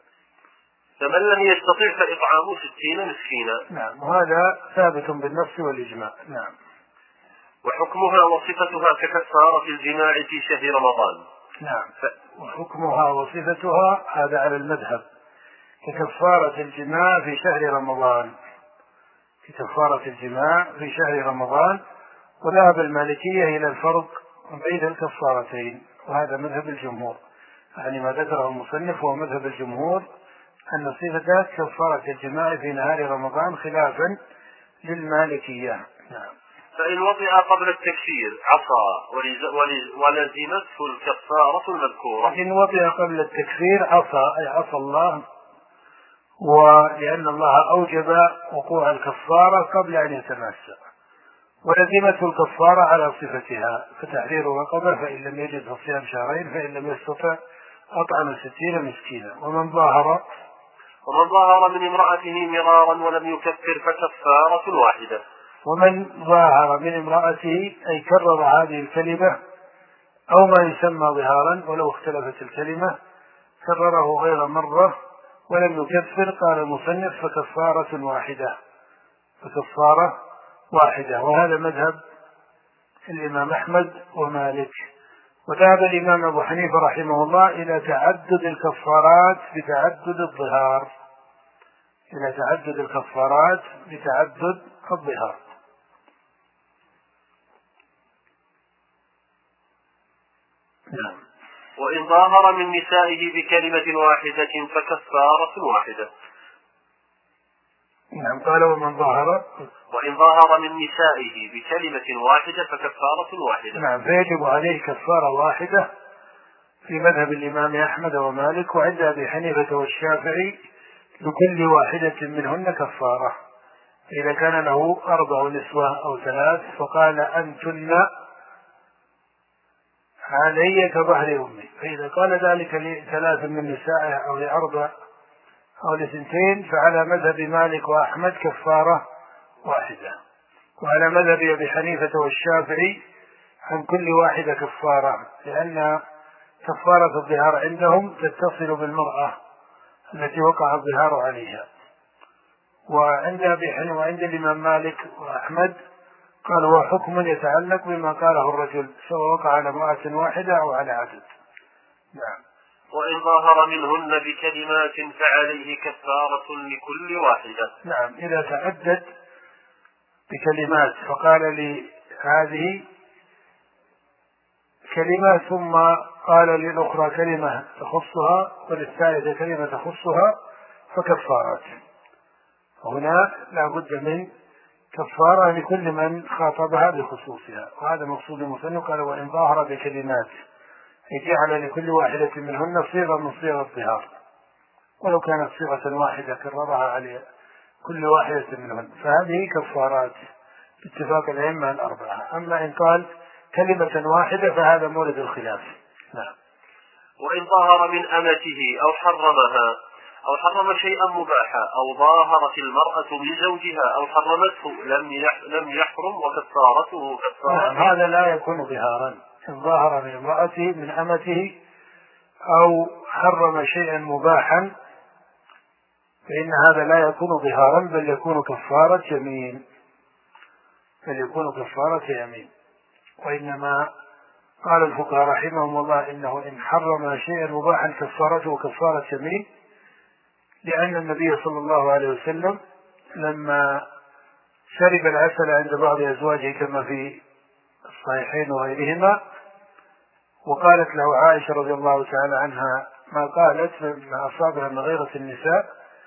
فمن لم يستطع فإطعام ستين مسكينا. نعم، وهذا ثابت بالنص والإجماع. نعم. وحكمها وصفتها ككفارة الجماع في شهر رمضان. نعم. ف... وحكمها وصفتها هذا على المذهب ككفارة الجماع في شهر رمضان، ككفارة الجماع في شهر رمضان. وذهب المالكية إلى الفرق بين الكفارتين، وهذا مذهب الجمهور، يعني ما ذكره المصنف هو مذهب الجمهور أن صفتها كفارة الجماع في نهار رمضان خلافا للمالكية. نعم. فإن وطئ قبل التكفير عصى ولزمته الكفارة المذكورة. إن وطئ قبل التكفير عصى، أي عصى الله، ولأن الله أوجب وقوع الكفارة قبل أن يتماسى. ولزمته الكفارة على صفتها، فتحرير رقبة، فإن لم يجد فصيام شهرين، فإن لم يستطع أطعم ستين مسكينا. ومن ظاهر ومن ظاهر من امرأته مرارا ولم يكفر فكفارة واحدة. ومن ظاهر من امرأته أي كرر هذه الكلمة أو ما يسمى ظهارا ولو اختلفت الكلمة، كرره غير مرة ولم يكفر، قال المصنف فكفارة واحدة، فكفارة واحدة. وهذا مذهب الإمام أحمد ومالك. وذهب الإمام أبو حنيفة رحمه الله إلى تعدد الكفارات بتعدد الظهار، إلى تعدد الكفارات بتعدد الظهار. نعم. وإن ظاهر من نسائه بكلمة واحدة فكفارة واحدة. نعم. قال ومن ظاهر وإن ظاهر من نسائه بكلمة واحدة فكفارة واحدة. نعم. فيجب عليه كفارة واحدة في مذهب الإمام أحمد ومالك، وعند أبي حنيفة والشافعي لكل واحدة منهن كفارة. إذا كان له أربع نسوة أو ثلاث فقال أنتن علي كظهر أمي، فإذا قال ذلك لثلاث من نسائه أو لأربع أو لثنتين فعلى مذهب مالك وأحمد كفارة واحدة. وعلى مذهب أبي حنيفة والشافعي عن كل واحدة كفارة، لأن كفارة الظهار عندهم تتصل بالمرأة التي وقع الظهار عليها. وعند أبي حنيفة وعند الإمام مالك وأحمد قال هو حكم يتعلق بما قاله الرجل سواء وقع على امرأة واحدة أو على عدد. نعم. وإن ظاهر منهن بكلمات فعليه كفارة لكل واحدة. نعم. إذا تعدد بكلمات فقال لي هذه كلمة ثم قال للأخرى كلمة تخصها وللثالثة كلمة تخصها فكفارات. هنا لا بد من كفارة لكل من خاطبها بخصوصها، وهذا مقصود المصنف. قال وإن ظاهر بكلمات أي جعل لكل واحدة منهن صيغة من صيغ الظهار، ولو كانت صيغة واحدة كررها على كل واحدة منهن، فهذه كفارات باتفاق الأئمة الأربعة. أما إن قال كلمة واحدة فهذا مورد الخلاف. نعم. وإن ظاهر من أمته أو حرمها أو حرم شيئا مباحا أو ظاهرت المرأة من زوجها أو حرمته لم يحرم وكفارته كفارة. هذا لا يكون ظهارا. إن ظاهر من امرأته من أمته أو حرم شيئا مباحا فإن هذا لا يكون ظهارا بل يكون كفارة يمين، بل يكون كفارة يمين. وإنما قال الفقهاء رحمهم الله إنه إن حرم شيئا مباحا كفارته كفارة يمين، لأن النبي صلى الله عليه وسلم لما شرب العسل عند بعض أزواجه كما في الصحيحين وغيرهما، وقالت له عائشة رضي الله تعالى عنها ما قالت ما أصابها من غيرة النساء،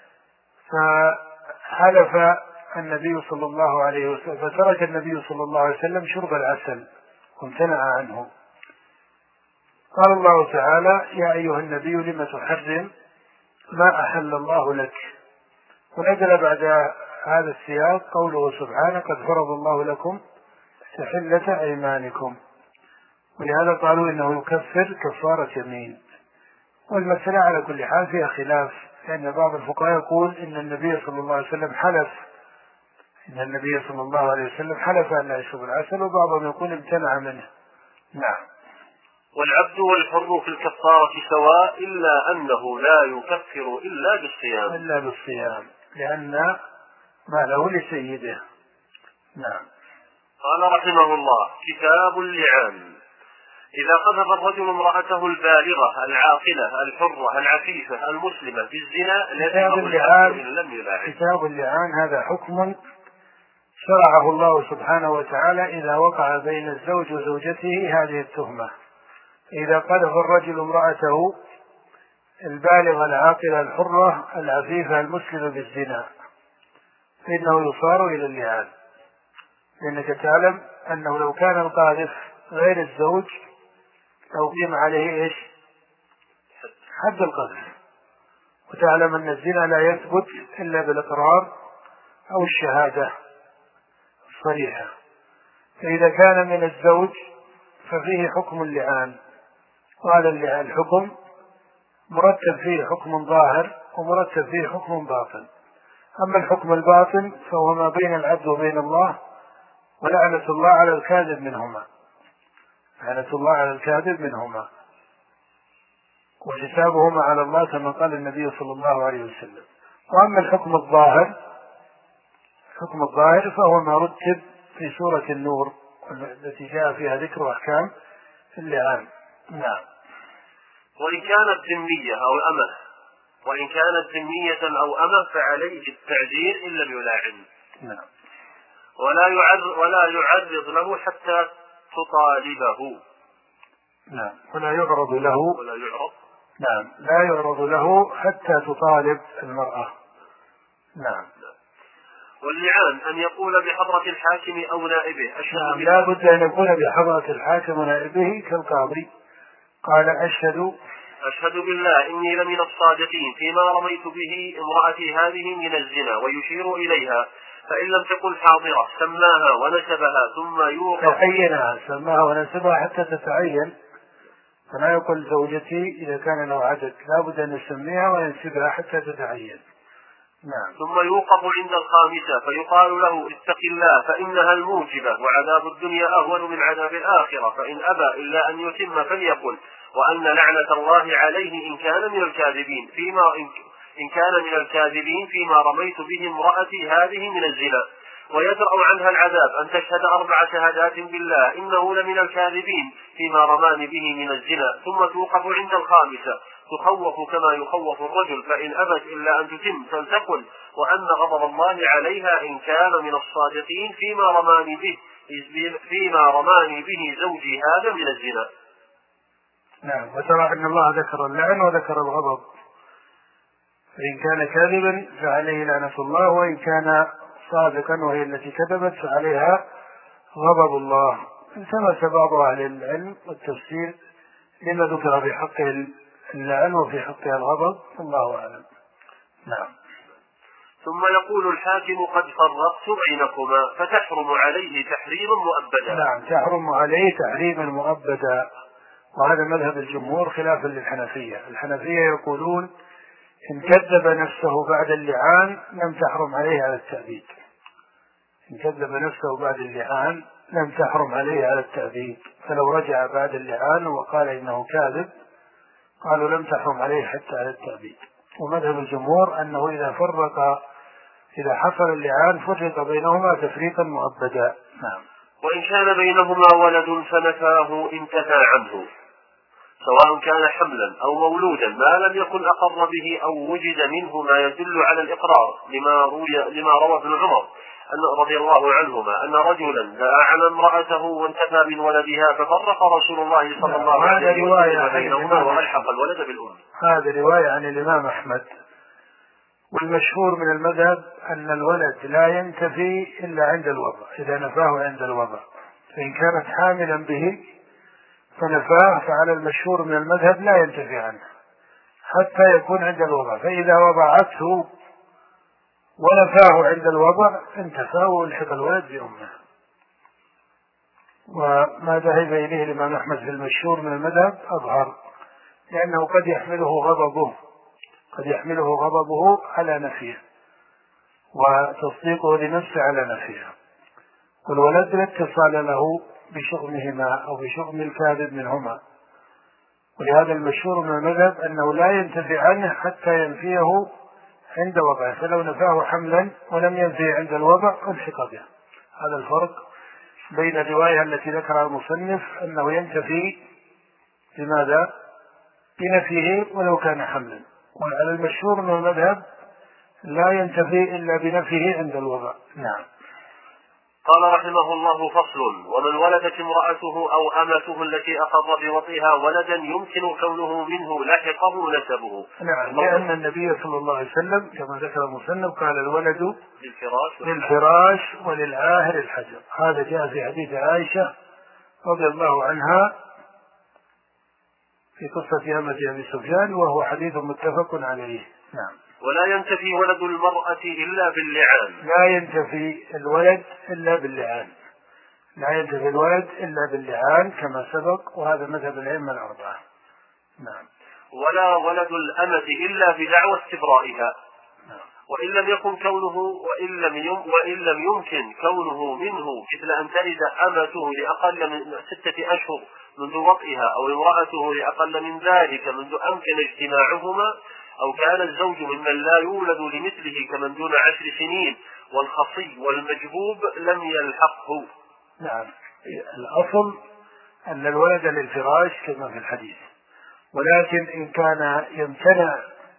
فحلف النبي صلى الله عليه وسلم فترك النبي صلى الله عليه وسلم شرب العسل وامتنع عنه. قال الله تعالى: يا أيها النبي لم تحرم ما أحل الله لك. ونزل بعد هذا السياق قوله سبحانه: قد فرض الله لكم تحلة أيمانكم. ولهذا قالوا إنه يكفر كفارة يمين. والمسألة على كل حال فيها خلاف، لأن بعض الفقهاء يقول إن النبي صلى الله عليه وسلم حلف إن النبي صلى الله عليه وسلم حلف أن لا يشرب العسل، وبعضهم يقول امتنع منه. نعم. والعبد والحر في الكفارة سواء، إلا أنه لا يكفر إلا بالصيام إلا بالصيام لأن ماله لسيده. نعم. قال رحمه الله: كتاب اللعان. إذا قذف الرجل امرأته البالغة العاقلة الحرة العفيفة المسلمة بالزنا كتاب اللعان كتاب اللعان هذا حكم شرعه الله سبحانه وتعالى إذا وقع بين الزوج وزوجته هذه التهمة. إذا قذف الرجل امرأته البالغة العاقلة الحرة العفيفة المسلمة بالزنا فإنه يصار إلى اللعان، لأنك تعلم أنه لو كان القاذف غير الزوج لو قيم عليه إيش؟ حد القذف. وتعلم أن الزنا لا يثبت إلا بالإقرار أو الشهادة الصريحة. فإذا كان من الزوج ففيه حكم اللعان، وهذا اللعان الحكم مرتب فيه حكم ظاهر ومرتب فيه حكم باطن. أما الحكم الباطن فهو ما بين العبد وبين الله، ولعنة الله على الكاذب منهما لعنة الله على الكاذب منهما وحسابهما على الله كما قال النبي صلى الله عليه وسلم. وأما الحكم الظاهر الحكم الظاهر فهو ما رتب في سورة النور التي جاء فيها ذكر أحكام اللعان. نعم. وإن كانت ذمية أو أمة وإن كانت ذمية أو أمة فعليه التعزير إن لم يلاعن. نعم. ولا يعرض ولا يعرض له حتى تطالبه. نعم. ولا يعرض له ولا يعرض نعم لا يعرض له حتى تطالب المرأة. نعم. واللعان أن يقول بحضرة الحاكم أو نائبه أشهد نعم. لا بد أن يكون بحضرة الحاكم ونائبه كالقاضي. قال: أشهد أشهد بالله إني لمن الصادقين فيما رميت به امرأتي هذه من الزنا، ويشير إليها، فإن لم تكن حاضرة سماها ونسبها ثم يوقف. تعينها سماها ونسبها حتى تتعين، فلا يقول زوجتي إذا كان له عدد، لا بد أن يسميها وينسبها حتى تتعين. نعم. ثم يوقف عند الخامسة فيقال له: اتق الله فإنها الموجبة، وعذاب الدنيا أهون من عذاب الآخرة، فإن أبى إلا أن يتم فليقل: وأن لعنة الله عليه إن كان من الكاذبين فيما إن كان من الكاذبين فيما رميت به امرأتي هذه من الزنا، ويدرأ عنها العذاب أن تشهد أربع شهادات بالله إنه لمن الكاذبين فيما رمان به من الزنا. ثم توقف عند الخامسة تخوف كما يخوف الرجل، فإن أبت إلا أن تتم فلتقل: وأن غضب الله عليها إن كان من الصادقين فيما رماني به فيما رماني به زوجي هذا من الزنا. نعم. وترى أن الله ذكر اللعن وذكر الغضب، فإن كان كاذبا فعليه لعنة الله، وإن كان صادقا وهي التي كذبت فعليها غضب الله. التمس بعض أهل العلم والتفسير لما ذكر في حقه اللعن وفي حقها الغضب، الله أعلم. نعم. ثم يقول الحاكم: قد فرقت بينكما، فتحرم عليه تحريما مؤبدا. نعم. تحرم عليه تحريما مؤبدا، وهذا مذهب الجمهور خلافا للحنفية. الحنفية يقولون إن كذب نفسه بعد اللعان لم تحرم عليه على التأبيد. إن كذب نفسه بعد اللعان لم تحرم عليه على التأبيد، فلو رجع بعد اللعان وقال إنه كاذب قالوا لم تحرم عليه حتى على التأبيد. ومذهب الجمهور أنه إذا فرق إذا حصل اللعان فرق بينهما تفريقا مؤبدا. نعم. وإن كان بينهما ولد فنفاه انتفى عنه. سواء كان حملا أو مولودا ما لم يكن أقر به أو وجد منه ما يدل على الإقرار، لما روي لما روى ابن عمر أن رضي الله عنهما أن رجلا دعا امرأته وانتفى من ولدها ففرق رسول الله صلى الله عليه وسلم بينهما وألحق الولد بالأم. هذه رواية عن الإمام أحمد. والمشهور من المذهب أن الولد لا ينتفي إلا عند الوضع، إذا نفاه عند الوضع، فإن كانت حاملا به فنفاه فعلى المشهور من المذهب لا ينتفي عنه حتى يكون عند الوضع، فإذا وضعته ونفاه عند الوضع انتفى والحق الولد بأمه. وما ذهب إليه الإمام أحمد في المشهور من المذهب أظهر، لأنه قد يحمله غضبه قد يحمله غضبه على نفيه وتصديقه لنفسه على نفيه، والولد لا اتصال له بشؤمهما أو بشؤم الكاذب منهما، ولهذا المشهور من المذهب أنه لا ينتفي عنه حتى ينفيه عند وضعه، فلو نفاه حملا ولم ينفي عند الوضع الحق به. هذا الفرق بين الرواية التي ذكرها المصنف أنه ينتفي لماذا؟ بنفيه ولو كان حملا، وعلى المشهور من المذهب لا ينتفي إلا بنفيه عند الوضع. نعم. قال رحمه الله: فصل: ومن ولدت امرأته أو أمته التي أقر بوطئها ولدا يمكن كونه منه لاحقه نسبه. نعم، لأن النبي صلى الله عليه وسلم كما ذكر المصنف قال: الولد للفراش, للفراش وللعاهر الحجر. هذا جاء في حديث عائشة رضي الله عنها في قصة أمة أبي سفيان، وهو حديث متفق عليه. نعم. ولا ينتفي ولد المرأة إلا باللعان. لا ينتفي الولد إلا باللعان. لا ينتفي الولد إلا باللعان كما سبق، وهذا مذهب الأئمة الأربعة. نعم. ولا ولد الأمة إلا بدعوى استبرائها. نعم. وإن لم يكن كونه وإن لم يم وإن لم يمكن كونه منه، مثل أن تلد أمته لأقل من ستة أشهر منذ وطئها، أو امرأته لأقل من ذلك منذ أمكن اجتماعهما، أو كان الزوج ممن لا يولد لمثله كمن دون عشر سنين، والخصي والمجبوب لم يلحقه. نعم. الأصل أن الولد للفراش كما في الحديث، ولكن إن كان يمتنع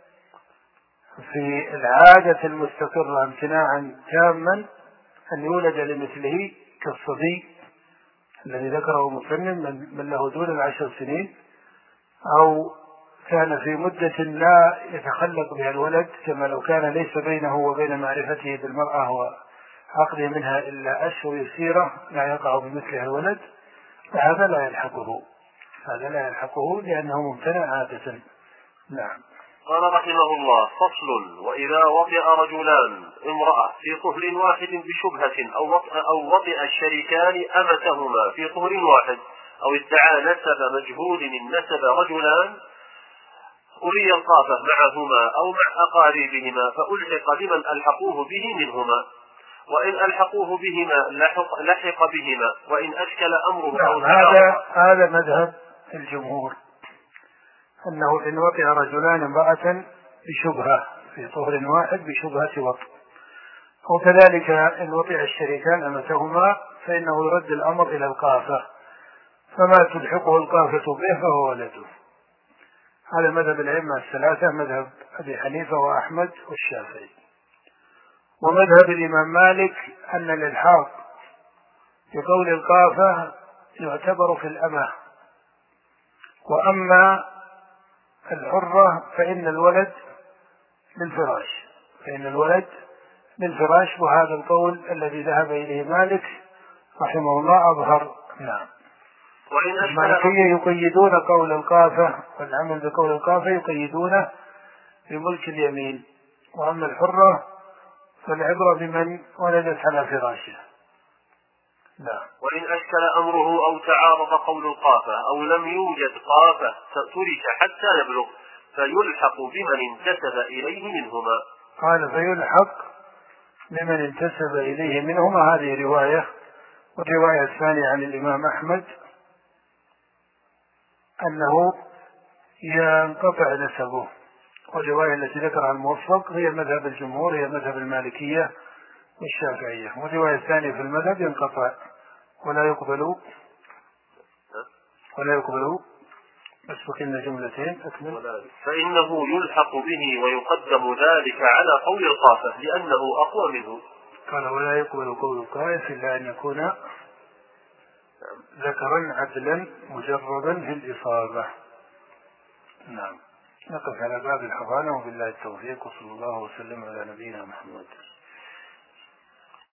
في العادة المستقرة امتناعا تاما أن يولد لمثله كالصبي الذي ذكره مسلم من له دون العشر سنين، أو كان في مدة لا يتخلق بها الولد، كما لو كان ليس بينه وبين معرفته بالمرأة وعقده منها إلا أشهر يسيرة لا يقع بمثلها الولد، فهذا لا يلحقه هذا لا يلحقه لأنه ممتنع عادة. نعم. قال رحمه الله: فصل: وإذا وطئ رجلان امرأة في طهر واحد بشبهة، أو وطئ, أو وطئ الشريكان أمتهما في طهر واحد، أو ادعى نسب مجهول النسب رجلان، أري القافة معهما أو مع أقاربهما فألحق بمن ألحقوه به منهما، وإن ألحقوه بهما لحق, لحق بهما، وإن أشكل أمره أو هذا هذا مذهب الجمهور، أنه إن وطئ رجلان امرأة بشبهة في طهر واحد بشبهة وطئ، وكذلك إن وطئ الشريكان أمتهما فإنه يرد الأمر إلى القافة، فما تلحقه القافة به فهو ولده. هذا مذهب الأئمة الثلاثة، مذهب أبي حنيفة وأحمد والشافعي. ومذهب الإمام مالك أن الإلحاق بقول القافة يعتبر في الأمة، وأما الحرة فإن الولد للفراش فإن الولد للفراش وهذا القول الذي ذهب إليه مالك رحمه الله أظهر. نعم. المالكية يقيدون قول القافة والعمل بقول القافة يقيدونه بملك اليمين، وأما الحرة فالعبرة بمن ولدت على فراشه. لا. وإن أشكل أمره أو تعارض قول القافة أو لم يوجد قافة ترك حتى يبلغ فيلحق بمن انتسب إليه منهما. قال فيلحق بمن انتسب إليه منهما، هذه رواية. والرواية الثانية عن الإمام أحمد أنه ينقطع نسبه، والرواية التي ذكرها الموفق هي مذهب الجمهور، هي مذهب المالكية والشافعية. والرواية الثانية في المذهب ينقطع ولا يقبل ولا يقبل بس وكنا جملتين أكمل. فإنه يلحق به ويقدم ذلك على قول القافة لأنه أقوى منه. قال ولا يقبل قول القائف إلا أن يكون ذكرا عدلا مجردا في الإصابة. نعم. نقف على باب الحضانة وبالله التوفيق وصلى الله وسلم على نبينا محمد.